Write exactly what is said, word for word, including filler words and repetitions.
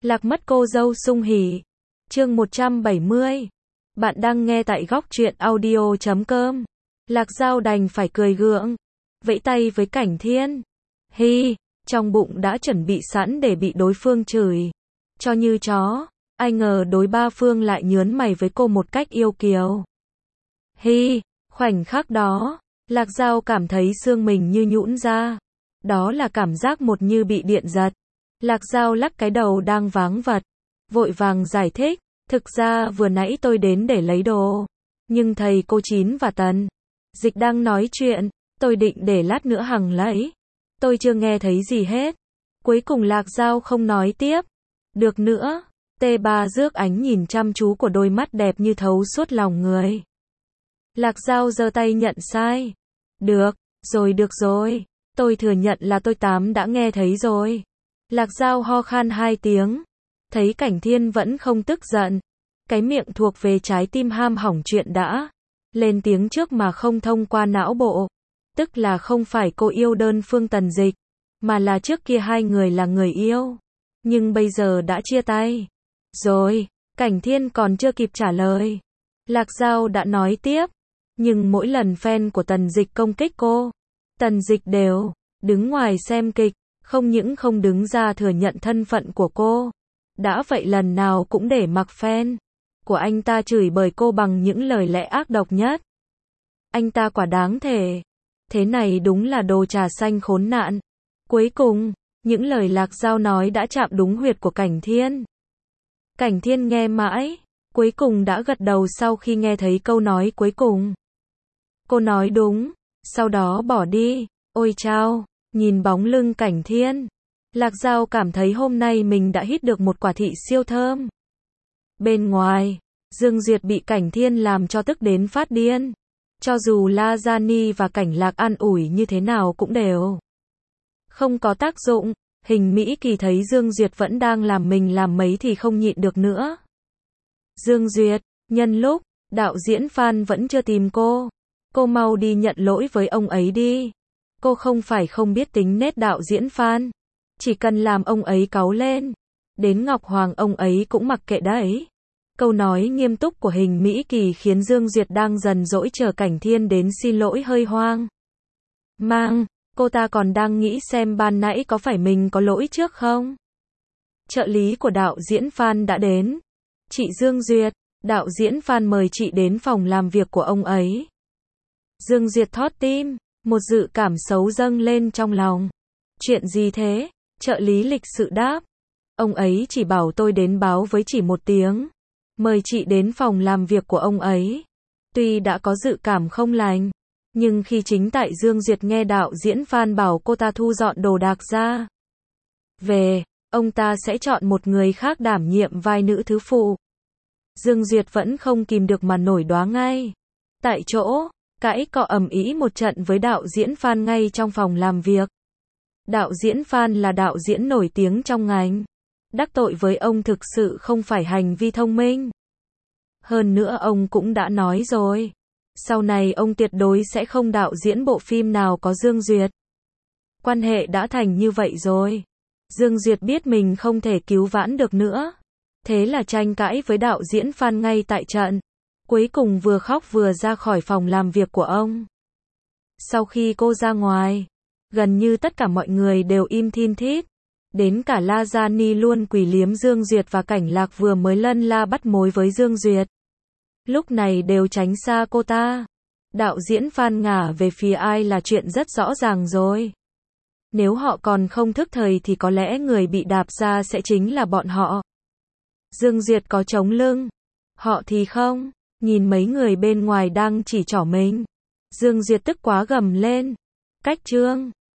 Lạc mất cô dâu sung hỉ. Chương một trăm bảy mươi. Bạn đang nghe tại góc truyện audio chấm com. Lạc Dao đành phải cười gượng, vẫy tay với Cảnh Thiên. Hi, trong bụng đã chuẩn bị sẵn để bị đối phương chửi cho như chó, ai ngờ đối ba phương lại nhớn mày với cô một cách yêu kiều. Hi, khoảnh khắc đó, Lạc Dao cảm thấy xương mình như nhũn ra. Đó là cảm giác một như bị điện giật. Lạc Dao lắc cái đầu đang váng vật, vội vàng giải thích, thực ra vừa nãy tôi đến để lấy đồ, nhưng thầy cô Chín và Tần Dịch đang nói chuyện, tôi định để lát nữa Hằng lấy. Tôi chưa nghe thấy gì hết. Cuối cùng Lạc Dao không nói tiếp được nữa. Tê Ba rước ánh nhìn chăm chú của đôi mắt đẹp như thấu suốt lòng người. Lạc Dao giơ tay nhận sai. Được, rồi được rồi. Tôi thừa nhận là tôi tám đã nghe thấy rồi. Lạc Dao ho khan hai tiếng. Thấy Cảnh Thiên vẫn không tức giận. Cái miệng thuộc về trái tim ham hỏng chuyện đã lên tiếng trước mà không thông qua não bộ. Tức là không phải cô yêu đơn phương Tần Dịch, mà là trước kia hai người là người yêu. Nhưng bây giờ đã chia tay. Rồi, Cảnh Thiên còn chưa kịp trả lời. Lạc Dao đã nói tiếp. Nhưng mỗi lần fan của Tần Dịch công kích cô, Tần Dịch đều đứng ngoài xem kịch, không những không đứng ra thừa nhận thân phận của cô. Đã vậy lần nào cũng để mặc fan của anh ta chửi bới cô bằng những lời lẽ ác độc nhất. Anh ta quả đáng thể. Thế này đúng là đồ trà xanh khốn nạn. Cuối cùng, những lời Lạc Dao nói đã chạm đúng huyệt của Cảnh Thiên. Cảnh Thiên nghe mãi, cuối cùng đã gật đầu sau khi nghe thấy câu nói cuối cùng. Cô nói đúng, sau đó bỏ đi. Ôi chao, nhìn bóng lưng Cảnh Thiên, Lạc Dao cảm thấy hôm nay mình đã hít được một quả thị siêu thơm. Bên ngoài, Dương Duyệt bị Cảnh Thiên làm cho tức đến phát điên. Cho dù La Gia Ni và Cảnh Lạc an ủi như thế nào cũng đều không có tác dụng. Hình Mỹ Kỳ thấy Dương Duyệt vẫn đang làm mình làm mấy thì không nhịn được nữa. Dương Duyệt, nhân lúc đạo diễn Phan vẫn chưa tìm cô, cô mau đi nhận lỗi với ông ấy đi. Cô không phải không biết tính nết đạo diễn Phan, chỉ cần làm ông ấy cáu lên, đến Ngọc Hoàng ông ấy cũng mặc kệ đấy. Câu nói nghiêm túc của Hình Mỹ Kỳ khiến Dương Duyệt đang dần dỗi chờ Cảnh Thiên đến xin lỗi hơi hoang mang. Cô ta còn đang nghĩ xem ban nãy có phải mình có lỗi trước không. Trợ lý của đạo diễn Phan đã đến. Chị Dương Duyệt, đạo diễn Phan mời chị đến phòng làm việc của ông ấy. Dương Duyệt thót tim, một dự cảm xấu dâng lên trong lòng. Chuyện gì thế? Trợ lý lịch sự đáp. Ông ấy chỉ bảo tôi đến báo với chỉ một tiếng, mời chị đến phòng làm việc của ông ấy. Tuy đã có dự cảm không lành, nhưng khi chính tại Dương Duyệt nghe đạo diễn Phan bảo cô ta thu dọn đồ đạc ra về, ông ta sẽ chọn một người khác đảm nhiệm vai nữ thứ phụ. Dương Duyệt vẫn không kìm được mà nổi đoá ngay. Tại chỗ, cãi cọ ầm ĩ một trận với đạo diễn Phan ngay trong phòng làm việc. Đạo diễn Phan là đạo diễn nổi tiếng trong ngành. Đắc tội với ông thực sự không phải hành vi thông minh. Hơn nữa ông cũng đã nói rồi, sau này ông tuyệt đối sẽ không đạo diễn bộ phim nào có Dương Duyệt. Quan hệ đã thành như vậy rồi. Dương Duyệt biết mình không thể cứu vãn được nữa. Thế là tranh cãi với đạo diễn Phan ngay tại trận. Cuối cùng vừa khóc vừa ra khỏi phòng làm việc của ông. Sau khi cô ra ngoài, gần như tất cả mọi người đều im thin thít. Đến cả La Gia Ni luôn quỳ liếm Dương Duyệt và Cảnh Lạc vừa mới lân la bắt mối với Dương Duyệt. Lúc này đều tránh xa cô ta. Đạo diễn Phan ngả về phía ai là chuyện rất rõ ràng rồi. Nếu họ còn không thức thời thì có lẽ người bị đạp ra sẽ chính là bọn họ. Dương Duyệt có chống lưng, họ thì không. Nhìn mấy người bên ngoài đang chỉ trỏ mình, Dương Duyệt tức quá gầm lên. Cách Trương,